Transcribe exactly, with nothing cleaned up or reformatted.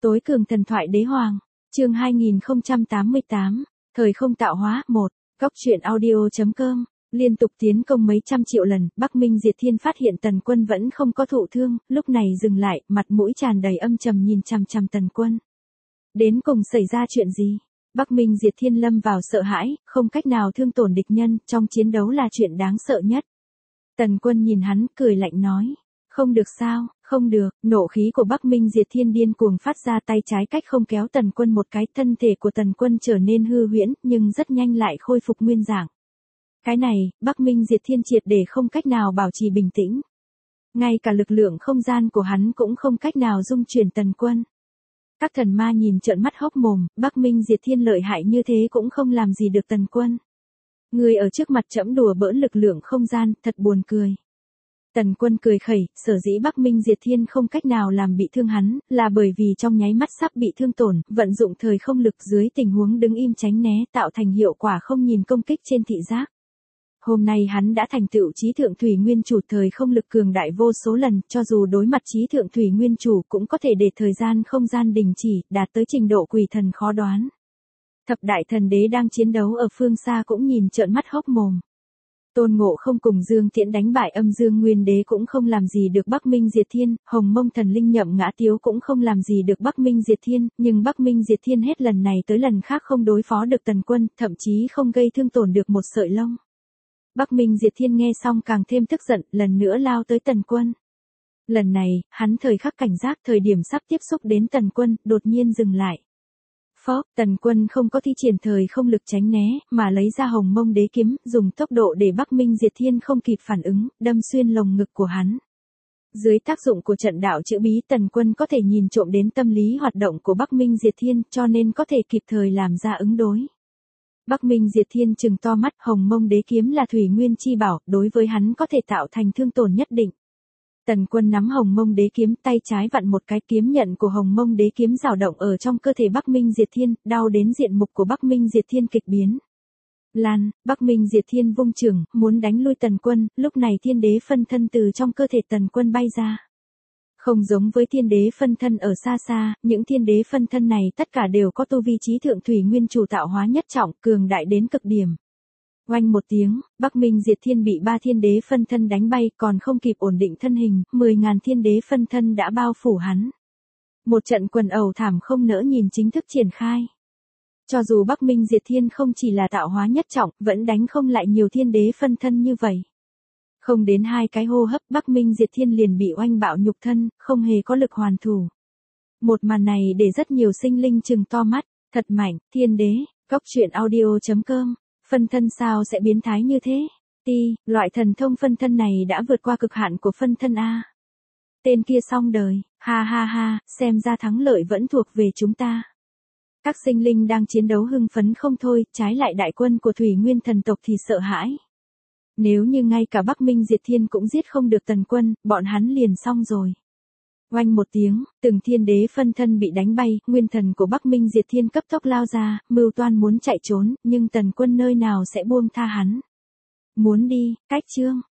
Tối cường thần thoại đế hoàng, chương hai nghìn không trăm tám mươi tám, thời không tạo hóa, một, góc truyện audio.com, liên tục tiến công mấy trăm triệu lần, Bắc Minh Diệt Thiên phát hiện Tần Quân vẫn không có thụ thương, lúc này dừng lại, mặt mũi tràn đầy âm trầm nhìn chằm chằm Tần Quân. Đến cùng xảy ra chuyện gì? Bắc Minh Diệt Thiên lâm vào sợ hãi, không cách nào thương tổn địch nhân, trong chiến đấu là chuyện đáng sợ nhất. Tần Quân nhìn hắn, cười lạnh nói. Không được sao, không được, nộ khí của Bắc Minh Diệt Thiên điên cuồng phát ra, tay trái cách không kéo Tần Quân một cái, thân thể của Tần Quân trở nên hư huyễn, nhưng rất nhanh lại khôi phục nguyên dạng. Cái này, Bắc Minh Diệt Thiên triệt để không cách nào bảo trì bình tĩnh. Ngay cả lực lượng không gian của hắn cũng không cách nào dung chuyển Tần Quân. Các thần ma nhìn trợn mắt hốc mồm, Bắc Minh Diệt Thiên lợi hại như thế cũng không làm gì được Tần Quân. Người ở trước mặt trẫm đùa bỡn lực lượng không gian, thật buồn cười. Tần Quân cười khẩy, sở dĩ Bắc Minh Diệt Thiên không cách nào làm bị thương hắn, là bởi vì trong nháy mắt sắp bị thương tổn, vận dụng thời không lực dưới tình huống đứng im tránh né, tạo thành hiệu quả không nhìn công kích trên thị giác. Hôm nay hắn đã thành tựu chí thượng thủy nguyên chủ, thời không lực cường đại vô số lần, cho dù đối mặt chí thượng thủy nguyên chủ cũng có thể để thời gian không gian đình chỉ, đạt tới trình độ quỷ thần khó đoán. Thập đại thần đế đang chiến đấu ở phương xa cũng nhìn trợn mắt hốc mồm. Tôn Ngộ Không cùng Dương Tiễn đánh bại Âm Dương Nguyên Đế cũng không làm gì được Bắc Minh Diệt Thiên, Hồng Mông Thần Linh Nhậm Ngã Tiếu cũng không làm gì được Bắc Minh Diệt Thiên, nhưng Bắc Minh Diệt Thiên hết lần này tới lần khác không đối phó được Tần Quân, thậm chí không gây thương tổn được một sợi lông. Bắc Minh Diệt Thiên nghe xong càng thêm tức giận, lần nữa lao tới Tần Quân. Lần này, hắn thời khắc cảnh giác, thời điểm sắp tiếp xúc đến Tần Quân, đột nhiên dừng lại. Phó, Tần Quân không có thi triển thời không lực tránh né, mà lấy ra Hồng Mông Đế kiếm, dùng tốc độ để Bắc Minh Diệt Thiên không kịp phản ứng, đâm xuyên lồng ngực của hắn. Dưới tác dụng của trận đạo chữ bí, Tần Quân có thể nhìn trộm đến tâm lý hoạt động của Bắc Minh Diệt Thiên, cho nên có thể kịp thời làm ra ứng đối. Bắc Minh Diệt Thiên trừng to mắt, Hồng Mông Đế kiếm là thủy nguyên chi bảo, đối với hắn có thể tạo thành thương tổn nhất định. Tần Quân nắm Hồng Mông Đế kiếm, tay trái vặn một cái, kiếm nhận của Hồng Mông Đế kiếm dao động ở trong cơ thể Bắc Minh Diệt Thiên, đau đến diện mục của Bắc Minh Diệt Thiên kịch biến. Lan, Bắc Minh Diệt Thiên vung chưởng, muốn đánh lui Tần Quân, lúc này thiên đế phân thân từ trong cơ thể Tần Quân bay ra. Không giống với thiên đế phân thân ở xa xa, những thiên đế phân thân này tất cả đều có tu vi chí thượng thủy nguyên chủ tạo hóa nhất trọng, cường đại đến cực điểm. Oanh một tiếng, Bắc Minh Diệt Thiên bị ba thiên đế phân thân đánh bay, còn không kịp ổn định thân hình, mười ngàn thiên đế phân thân đã bao phủ hắn. Một trận quần ẩu thảm không nỡ nhìn chính thức triển khai. Cho dù Bắc Minh Diệt Thiên không chỉ là tạo hóa nhất trọng, vẫn đánh không lại nhiều thiên đế phân thân như vậy. Không đến hai cái hô hấp, Bắc Minh Diệt Thiên liền bị oanh bạo nhục thân, không hề có lực hoàn thủ. Một màn này để rất nhiều sinh linh trừng to mắt, thật mạnh, thiên đế, góc truyện audio.com. Phân thân sao sẽ biến thái như thế? Ti, loại thần thông phân thân này đã vượt qua cực hạn của phân thân A. Tên kia xong đời, ha ha ha, xem ra thắng lợi vẫn thuộc về chúng ta. Các sinh linh đang chiến đấu hưng phấn không thôi, trái lại đại quân của Thủy Nguyên thần tộc thì sợ hãi. Nếu như ngay cả Bắc Minh Diệt Thiên cũng giết không được Tần Quân, bọn hắn liền xong rồi. Oanh một tiếng, từng thiên đế phân thân bị đánh bay, nguyên thần của Bắc Minh Diệt Thiên cấp tốc lao ra, mưu toan muốn chạy trốn, nhưng Tần Quân nơi nào sẽ buông tha hắn. Muốn đi, cách chương,